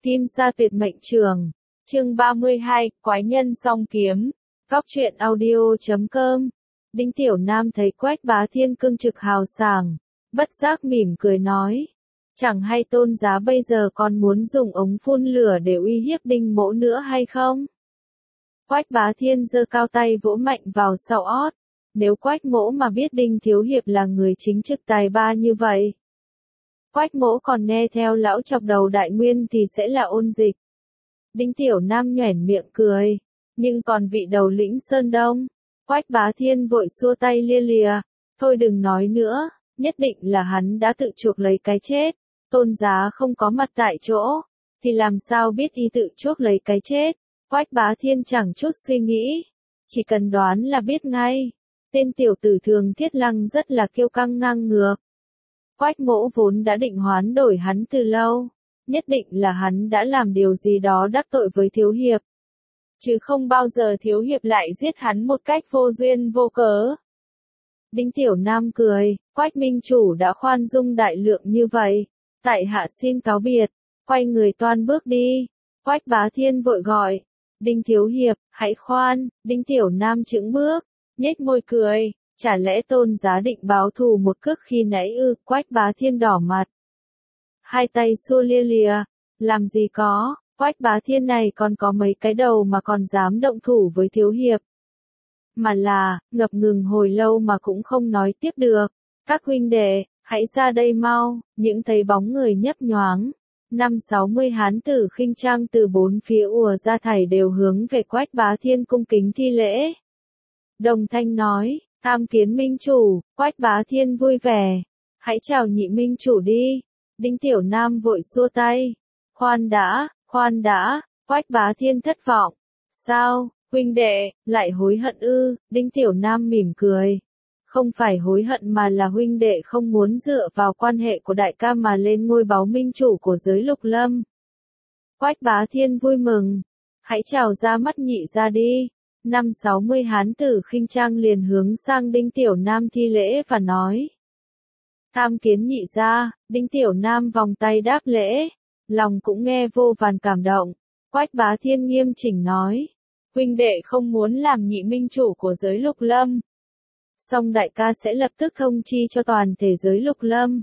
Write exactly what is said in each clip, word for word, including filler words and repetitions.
Kim Sa Tuyệt Mệnh Trường, chương ba mươi hai, Quái Nhân Song Kiếm, Góc truyện audio chấm com. Đinh Tiểu Nam thấy Quách Bá Thiên cương trực hào sảng, bất giác mỉm cười nói. Chẳng hay Tôn Giá bây giờ còn muốn dùng ống phun lửa để uy hiếp Đinh Mỗ nữa hay không? Quách Bá Thiên giơ cao tay vỗ mạnh vào sau ót. Nếu Quách Mỗ mà biết Đinh Thiếu Hiệp là người chính trực tài ba như vậy, Quách Mỗ còn nghe theo lão chọc đầu Đại Nguyên thì sẽ là ôn dịch. Đinh Tiểu Nam nhoẻn miệng cười. Nhưng còn vị đầu lĩnh Sơn Đông? Quách Bá Thiên vội xua tay lia lìa. Thôi đừng nói nữa, nhất định là hắn đã tự chuộc lấy cái chết. Tôn Giá không có mặt tại chỗ, thì làm sao biết y tự chuốc lấy cái chết. Quách Bá Thiên chẳng chút suy nghĩ, chỉ cần đoán là biết ngay. Tên tiểu tử Thường Thiết Lăng rất là kiêu căng ngang ngược. Quách Mỗ vốn đã định hoán đổi hắn từ lâu, nhất định là hắn đã làm điều gì đó đắc tội với Thiếu Hiệp. Chứ không bao giờ Thiếu Hiệp lại giết hắn một cách vô duyên vô cớ. Đinh Tiểu Nam cười, Quách Minh Chủ đã khoan dung đại lượng như vậy, tại hạ xin cáo biệt, quay người toan bước đi. Quách Bá Thiên vội gọi, Đinh Thiếu Hiệp, hãy khoan. Đinh Tiểu Nam chững bước, nhếch môi cười, chả lẽ Tôn Giá định báo thù một cước khi nãy ư? Quách Bá Thiên đỏ mặt, hai tay xua lia lìa, làm gì có, Quách Bá Thiên này còn có mấy cái đầu mà còn dám động thủ với Thiếu Hiệp. Mà là, ngập ngừng hồi lâu mà cũng không nói tiếp được. Các huynh đệ, hãy ra đây mau. Những thấy bóng người nhấp nhoáng, năm sáu mươi hán tử khinh trang từ bốn phía ùa ra thảy đều hướng về Quách Bá Thiên cung kính thi lễ. Đồng thanh nói, tham kiến Minh Chủ. Quách Bá Thiên vui vẻ, hãy chào nhị Minh Chủ đi. Đinh Tiểu Nam vội xua tay, khoan đã, khoan đã. Quách Bá Thiên thất vọng, sao, huynh đệ, lại hối hận ư? Đinh Tiểu Nam mỉm cười, không phải hối hận mà là huynh đệ không muốn dựa vào quan hệ của đại ca mà lên ngôi báo Minh Chủ của giới Lục Lâm. Quách Bá Thiên vui mừng, hãy chào ra mắt nhị ra đi. Năm sáu mươi hán tử khinh trang liền hướng sang Đinh Tiểu Nam thi lễ và nói, tham kiến nhị ra. Đinh Tiểu Nam vòng tay đáp lễ, lòng cũng nghe vô vàn cảm động. Quách Bá Thiên nghiêm chỉnh nói, huynh đệ không muốn làm nhị Minh Chủ của giới Lục Lâm, song đại ca sẽ lập tức thông chi cho toàn thể giới Lục Lâm.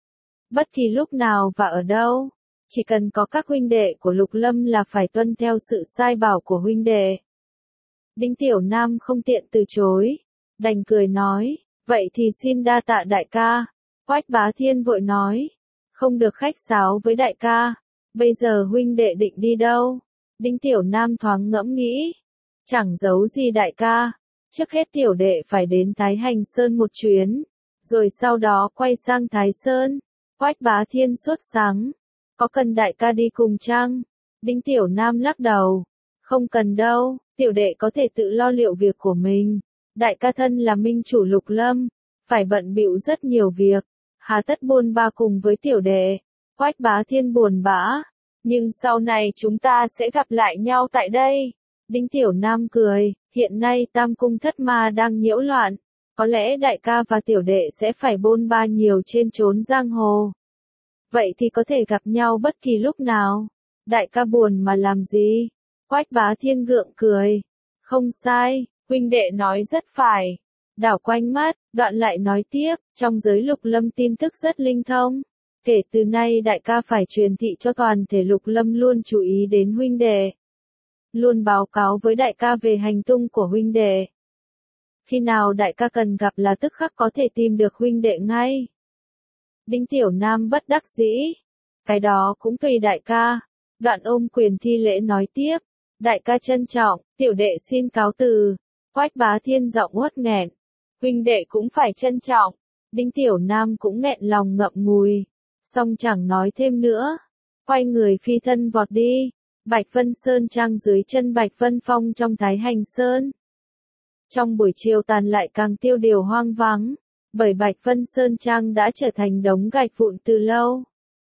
Bất kỳ lúc nào và ở đâu, chỉ cần có các huynh đệ của Lục Lâm là phải tuân theo sự sai bảo của huynh đệ. Đinh Tiểu Nam không tiện từ chối, đành cười nói, vậy thì xin đa tạ đại ca. Quách Bá Thiên vội nói, không được khách sáo với đại ca, bây giờ huynh đệ định đi đâu? Đinh Tiểu Nam thoáng ngẫm nghĩ, chẳng giấu gì đại ca, trước hết tiểu đệ phải đến Thái Hành Sơn một chuyến, rồi sau đó quay sang Thái Sơn. Quách Bá Thiên sốt sắng, có cần đại ca đi cùng chăng? Đinh Tiểu Nam lắc đầu, không cần đâu, tiểu đệ có thể tự lo liệu việc của mình. Đại ca thân là Minh Chủ Lục Lâm, phải bận bịu rất nhiều việc, hà tất buôn ba cùng với tiểu đệ. Quách Bá Thiên buồn bã, nhưng sau này chúng ta sẽ gặp lại nhau tại đây. Đinh Tiểu Nam cười, hiện nay Tam Cung Thất Ma đang nhiễu loạn, có lẽ đại ca và tiểu đệ sẽ phải bôn ba nhiều trên chốn giang hồ. Vậy thì có thể gặp nhau bất kỳ lúc nào. Đại ca buồn mà làm gì? Quách Bá Thiên gượng cười, không sai, huynh đệ nói rất phải. Đảo quanh mắt, đoạn lại nói tiếp, trong giới Lục Lâm tin tức rất linh thông. Kể từ nay đại ca phải truyền thị cho toàn thể Lục Lâm luôn chú ý đến huynh đệ, luôn báo cáo với đại ca về hành tung của huynh đệ. Khi nào đại ca cần gặp là tức khắc có thể tìm được huynh đệ ngay. Đinh Tiểu Nam bất đắc dĩ, cái đó cũng tùy đại ca. Đoạn ôm quyền thi lễ nói tiếp, đại ca trân trọng, tiểu đệ xin cáo từ. Quách Bá Thiên giọng uất nghẹn, huynh đệ cũng phải trân trọng. Đinh Tiểu Nam cũng nghẹn lòng ngậm ngùi, song chẳng nói thêm nữa, quay người phi thân vọt đi. Bạch Vân Sơn Trang dưới chân Bạch Vân Phong trong Thái Hành Sơn. Trong buổi chiều tàn lại càng tiêu điều hoang vắng, bởi Bạch Vân Sơn Trang đã trở thành đống gạch vụn từ lâu.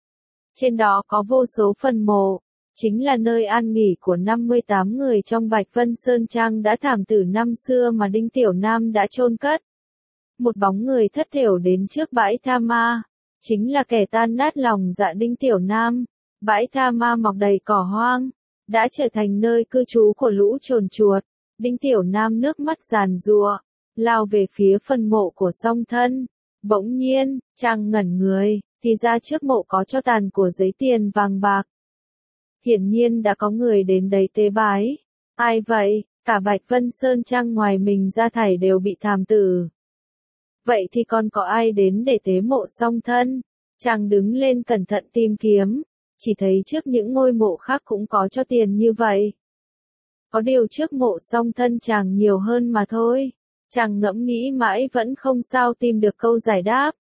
Trên đó có vô số phần mộ, chính là nơi an nghỉ của năm mươi tám người trong Bạch Vân Sơn Trang đã thảm tử năm xưa mà Đinh Tiểu Nam đã chôn cất. Một bóng người thất thểu đến trước bãi tha ma, chính là kẻ tan nát lòng dạ Đinh Tiểu Nam. Bãi Tha Ma mọc đầy cỏ hoang, đã trở thành nơi cư trú của lũ trồn chuột. Đinh Tiểu Nam nước mắt giàn giụa, lao về phía phần mộ của song thân. Bỗng nhiên, chàng ngẩn người, thì ra trước mộ có tro tàn của giấy tiền vàng bạc. Hiển nhiên đã có người đến đấy tế bái. Ai vậy? Cả Bạch Vân Sơn Trang ngoài mình ra thảy đều bị thảm tử. Vậy thì còn có ai đến để tế mộ song thân? Chàng đứng lên cẩn thận tìm kiếm, chỉ thấy trước những ngôi mộ khác cũng có cho tiền như vậy. Có điều trước mộ song thân chàng nhiều hơn mà thôi. Chàng ngẫm nghĩ mãi vẫn không sao tìm được câu giải đáp.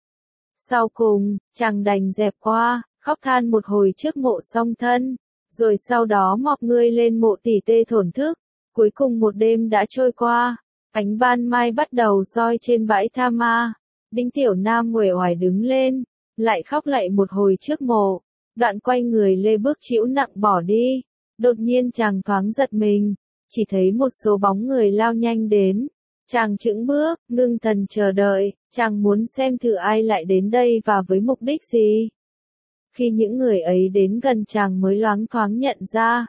Sau cùng, chàng đành dẹp qua, khóc than một hồi trước mộ song thân, rồi sau đó mọc người lên mộ tỉ tê thổn thức. Cuối cùng một đêm đã trôi qua, ánh ban mai bắt đầu soi trên bãi Tha Ma. Đinh Tiểu Nam uể oải đứng lên, lại khóc lại một hồi trước mộ, đoạn quay người lê bước chịu nặng bỏ đi. Đột nhiên chàng thoáng giật mình, chỉ thấy một số bóng người lao nhanh đến. Chàng chững bước, ngưng thần chờ đợi, chàng muốn xem thử ai lại đến đây và với mục đích gì. Khi những người ấy đến gần chàng mới loáng thoáng nhận ra.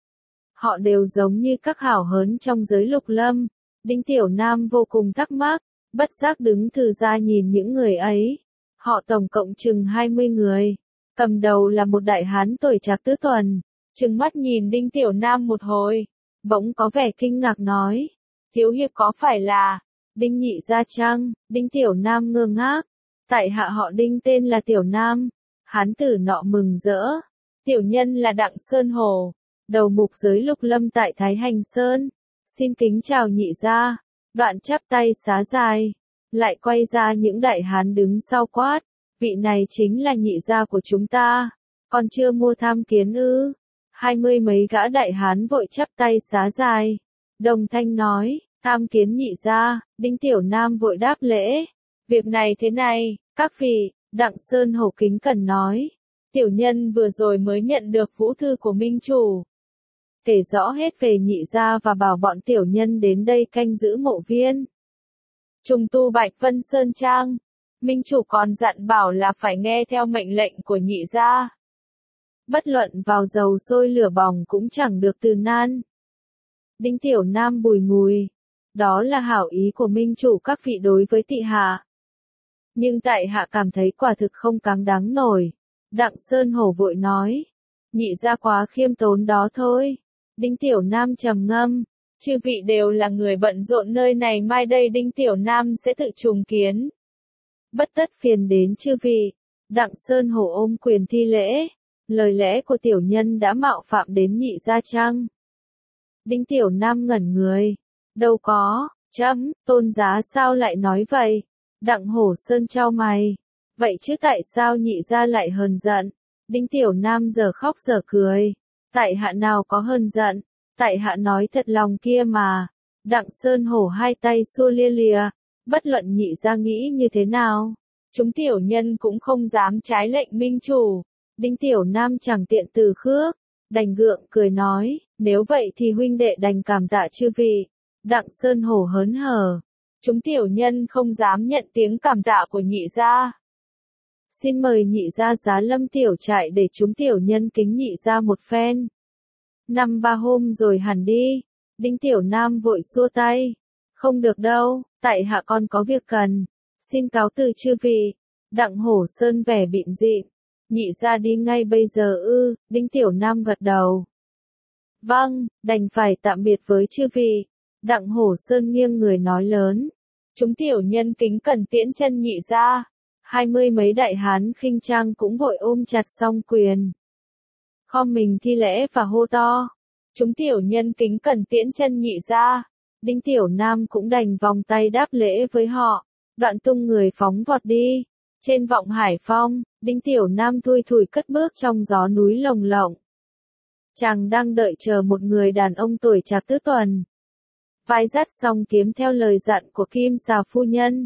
Họ đều giống như các hảo hớn trong giới lục lâm. Đinh Tiểu Nam vô cùng thắc mắc, bất giác đứng thừ ra nhìn những người ấy. Họ tổng cộng chừng hai mươi người. Cầm đầu là một đại hán tuổi trạc tứ tuần, trừng mắt nhìn Đinh Tiểu Nam một hồi, bỗng có vẻ kinh ngạc nói, thiếu hiệp có phải là Đinh Nhị Gia chăng? Đinh Tiểu Nam ngơ ngác, tại hạ họ Đinh tên là Tiểu Nam. Hán tử nọ mừng rỡ, tiểu nhân là Đặng Sơn Hồ, đầu mục giới lục lâm tại Thái Hành Sơn, xin kính chào Nhị Gia. Đoạn chắp tay xá dài, lại quay ra những đại hán đứng sau quát, vị này chính là Nhị Gia của chúng ta, còn chưa mua tham kiến ư? Hai mươi mấy gã đại hán vội chắp tay xá dài, đồng thanh nói, tham kiến Nhị Gia. Đinh Tiểu Nam vội đáp lễ, việc này thế này, các vị. Đặng Sơn Hổ kính cẩn nói, tiểu nhân vừa rồi mới nhận được vũ thư của minh chủ, kể rõ hết về Nhị Gia và bảo bọn tiểu nhân đến đây canh giữ mộ viên trùng tu Bạch Vân Sơn Trang. Minh chủ còn dặn bảo là phải nghe theo mệnh lệnh của Nhị Gia, bất luận vào dầu sôi lửa bỏng cũng chẳng được từ nan. Đinh Tiểu Nam bùi ngùi, đó là hảo ý của minh chủ các vị đối với tị hạ, nhưng tại hạ cảm thấy quả thực không cáng đáng nổi. Đặng Sơn Hổ vội nói, Nhị Gia quá khiêm tốn đó thôi. Đinh Tiểu Nam trầm ngâm, chư vị đều là người bận rộn nơi này, mai đây Đinh Tiểu Nam sẽ tự trùng kiến. Bất tất phiền đến chư vị. Đặng Sơn Hổ ôm quyền thi lễ, lời lẽ của tiểu nhân đã mạo phạm đến Nhị Gia chăng? Đinh Tiểu Nam ngẩn người, đâu có, chấm, tôn giá sao lại nói vậy? Đặng Hổ Sơn chau mày, vậy chứ tại sao Nhị Gia lại hờn giận? Đinh Tiểu Nam giờ khóc giờ cười, tại hạ nào có hờn giận, tại hạ nói thật lòng kia mà. Đặng Sơn Hổ hai tay xua lia lìa, bất luận Nhị Gia nghĩ như thế nào, chúng tiểu nhân cũng không dám trái lệnh minh chủ. Đinh Tiểu Nam chẳng tiện từ khước, đành gượng cười nói, nếu vậy thì huynh đệ đành cảm tạ chư vị. Đặng Sơn Hổ hớn hở, chúng tiểu nhân không dám nhận tiếng cảm tạ của Nhị Gia. Xin mời Nhị Gia giá lâm tiểu trại để chúng tiểu nhân kính Nhị Gia một phen. Năm ba hôm rồi hẳn đi. Đinh Tiểu Nam vội xua tay, không được đâu, tại hạ còn có việc cần, xin cáo từ chư vị. Đặng Hổ Sơn vẻ bịn dịn, Nhị Gia đi ngay bây giờ ư? Đinh Tiểu Nam gật đầu, vâng, đành phải tạm biệt với chư vị. Đặng Hổ Sơn nghiêng người nói lớn, chúng tiểu nhân kính cẩn tiễn chân Nhị Gia. Hai mươi mấy đại hán khinh trang cũng vội ôm chặt song quyền, khom mình thi lễ và hô to, chúng tiểu nhân kính cẩn tiễn chân Nhị Gia. Đinh Tiểu Nam cũng đành vòng tay đáp lễ với họ, đoạn tung người phóng vọt đi. Trên vọng Hải Phong, Đinh Tiểu Nam thui thủi cất bước trong gió núi lồng lộng. Chàng đang đợi chờ một người đàn ông tuổi trạc tứ tuần, vai dắt song kiếm theo lời dặn của Kim Xà phu nhân.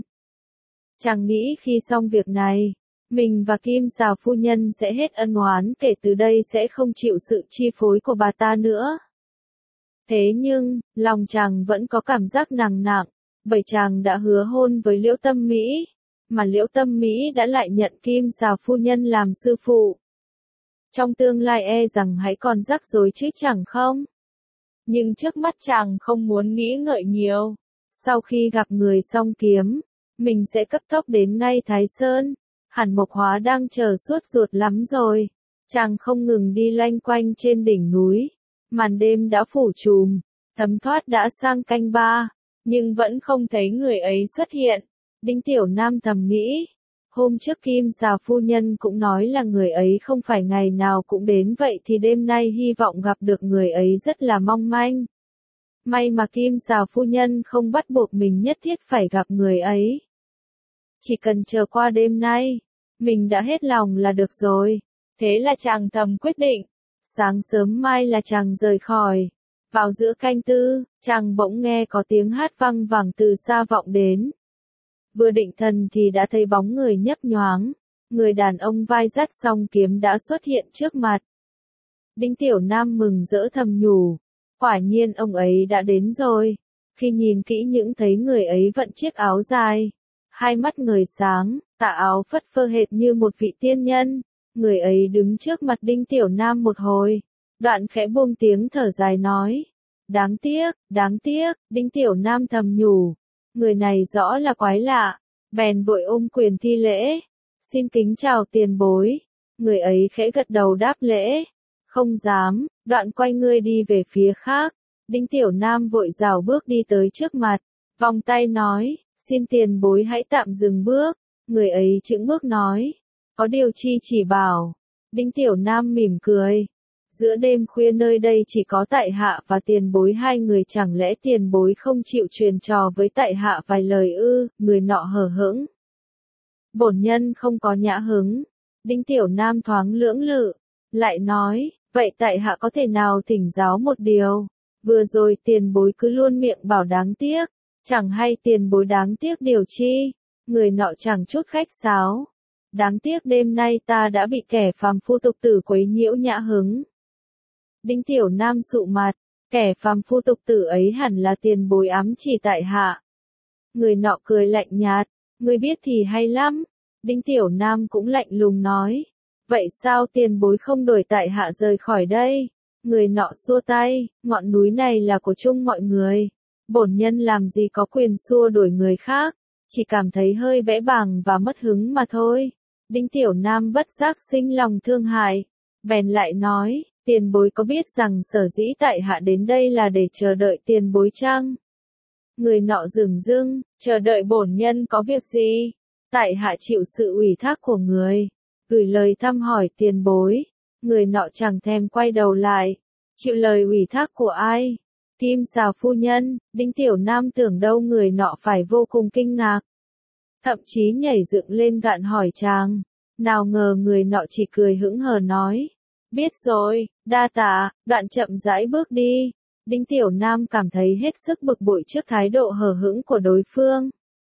Chàng nghĩ khi xong việc này, mình và Kim Xà phu nhân sẽ hết ân oán, kể từ đây sẽ không chịu sự chi phối của bà ta nữa. Thế nhưng, lòng chàng vẫn có cảm giác nặng nặng, bởi chàng đã hứa hôn với Liễu Tâm Mỹ, mà Liễu Tâm Mỹ đã lại nhận Kim Xà phu nhân làm sư phụ. trong tương lai e rằng hãy còn rắc rối chứ chẳng không? Nhưng trước mắt chàng không muốn nghĩ ngợi nhiều. Sau khi gặp người song kiếm, mình sẽ cấp tốc đến ngay Thái Sơn. Hàn Mộc Hóa đang chờ suốt ruột lắm rồi. Chàng không ngừng đi loanh quanh trên đỉnh núi. Màn đêm đã phủ trùm, thấm thoát đã sang canh ba, nhưng vẫn không thấy người ấy xuất hiện. Đinh Tiểu Nam thầm nghĩ, hôm trước Kim Xà phu nhân cũng nói là người ấy không phải ngày nào cũng đến, vậy thì đêm nay hy vọng gặp được người ấy rất là mong manh. May mà Kim Xà phu nhân không bắt buộc mình nhất thiết phải gặp người ấy. Chỉ cần chờ qua đêm nay, mình đã hết lòng là được rồi. Thế là chàng thầm quyết định. Sáng sớm mai là chàng rời khỏi. Vào giữa canh tư, chàng bỗng nghe có tiếng hát vang vẳng từ xa vọng đến. Vừa định thần thì đã thấy bóng người nhấp nhoáng. Người đàn ông vai dắt song kiếm đã xuất hiện trước mặt. Đinh Tiểu Nam mừng rỡ thầm nhủ. Quả nhiên ông ấy đã đến rồi. Khi nhìn kỹ những thấy người ấy vận chiếc áo dài. Hai mắt người sáng, tà áo phất phơ hệt như một vị tiên nhân. Người ấy đứng trước mặt Đinh Tiểu Nam một hồi. Đoạn khẽ buông tiếng thở dài nói. Đáng tiếc, đáng tiếc, Đinh Tiểu Nam thầm nhủ. Người này rõ là quái lạ. Bèn vội ôm quyền thi lễ. Xin kính chào tiền bối. Người ấy khẽ gật đầu đáp lễ. Không dám, đoạn quay người đi về phía khác. Đinh Tiểu Nam vội rảo bước đi tới trước mặt. Vòng tay nói, xin tiền bối hãy tạm dừng bước. Người ấy chững bước nói. Có điều chi chỉ bảo. Đinh Tiểu Nam mỉm cười. Giữa đêm khuya nơi đây chỉ có tại hạ và tiền bối hai người, chẳng lẽ tiền bối không chịu truyền trò với tại hạ vài lời ư? Người nọ hờ hững. Bổn nhân không có nhã hứng. Đinh Tiểu Nam thoáng lưỡng lự. Lại nói, vậy tại hạ có thể nào thỉnh giáo một điều? Vừa rồi tiền bối cứ luôn miệng bảo đáng tiếc. Chẳng hay tiền bối đáng tiếc điều chi? Người nọ chẳng chút khách sáo. Đáng tiếc đêm nay ta đã bị kẻ phàm phu tục tử quấy nhiễu nhã hứng. Đinh Tiểu Nam sụ mặt, kẻ phàm phu tục tử ấy hẳn là tiền bối ám chỉ tại hạ. Người nọ cười lạnh nhạt, ngươi biết thì hay lắm. Đinh Tiểu Nam cũng lạnh lùng nói, vậy sao tiền bối không đuổi tại hạ rời khỏi đây? Người nọ xua tay, ngọn núi này là của chung mọi người. Bổn nhân làm gì có quyền xua đuổi người khác, chỉ cảm thấy hơi bẽ bàng và mất hứng mà thôi. Đinh Tiểu Nam bất giác sinh lòng thương hại, bèn lại nói, tiền bối có biết rằng sở dĩ tại hạ đến đây là để chờ đợi tiền bối chăng? Người nọ dửng dưng, chờ đợi bổn nhân có việc gì? Tại hạ chịu sự ủy thác của người, gửi lời thăm hỏi tiền bối. Người nọ chẳng thèm quay đầu lại, chịu lời ủy thác của ai? Kim Xà phu nhân. Đinh Tiểu Nam tưởng đâu người nọ phải vô cùng kinh ngạc, thậm chí nhảy dựng lên gạn hỏi chàng. Nào ngờ người nọ chỉ cười hững hờ nói, biết rồi, đa tạ, đoạn chậm rãi bước đi. Đinh Tiểu Nam cảm thấy hết sức bực bội trước thái độ hờ hững của đối phương.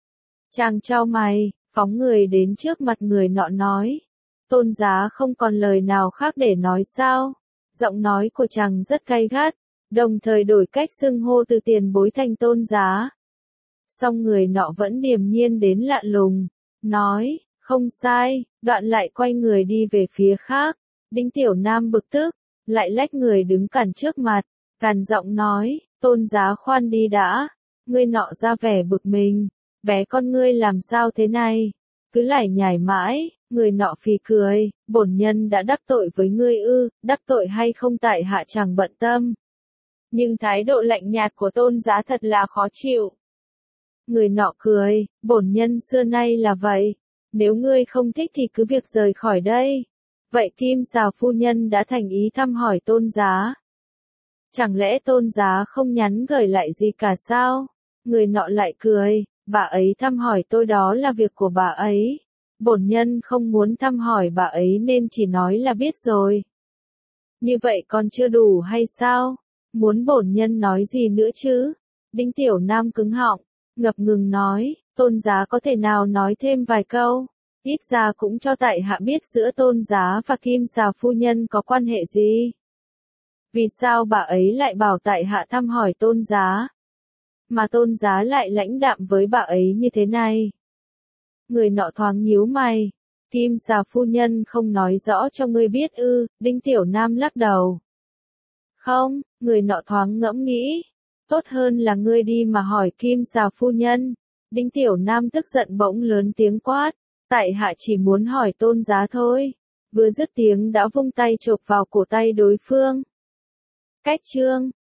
Chàng chau mày, phóng người đến trước mặt người nọ nói, Tôn giá không còn lời nào khác để nói sao? Giọng nói của chàng rất gay gắt, đồng thời đổi cách xưng hô từ tiền bối thành tôn giá. Song người nọ vẫn điềm nhiên đến lạ lùng, nói, không sai, đoạn lại quay người đi về phía khác. Đinh Tiểu Nam bực tức, lại lách người đứng cản trước mặt, càn giọng nói, tôn giá khoan đi đã. Người nọ ra vẻ bực mình, bé con ngươi làm sao thế này? Cứ lải nhải mãi. Người nọ phì cười, bổn nhân đã đắc tội với ngươi ư? Đắc tội hay không tại hạ chẳng bận tâm. Nhưng thái độ lạnh nhạt của tôn giá thật là khó chịu. Người nọ cười, bổn nhân xưa nay là vậy. Nếu ngươi không thích thì cứ việc rời khỏi đây. Vậy Kim Xà phu nhân đã thành ý thăm hỏi tôn giá. Chẳng lẽ tôn giá không nhắn gửi lại gì cả sao? Người nọ lại cười, bà ấy thăm hỏi tôi đó là việc của bà ấy. Bổn nhân không muốn thăm hỏi bà ấy nên chỉ nói là biết rồi. Như vậy còn chưa đủ hay sao? Muốn bổn nhân nói gì nữa chứ? Đinh Tiểu Nam cứng họng, ngập ngừng nói, tôn giá có thể nào nói thêm vài câu? Ít ra cũng cho tại hạ biết giữa tôn giá và Kim Xà phu nhân có quan hệ gì? Vì sao bà ấy lại bảo tại hạ thăm hỏi tôn giá? Mà tôn giá lại lãnh đạm với bà ấy như thế này? Người nọ thoáng nhíu mày, Kim xà phu nhân không nói rõ cho ngươi biết ư, Đinh Tiểu Nam lắc đầu. Không, người nọ thoáng ngẫm nghĩ. Tốt hơn là ngươi đi mà hỏi Kim xà phu nhân. Đinh Tiểu Nam tức giận bỗng lớn tiếng quát. Tại hạ chỉ muốn hỏi tôn giá thôi. Vừa dứt tiếng đã vung tay chộp vào cổ tay đối phương. Cách chương.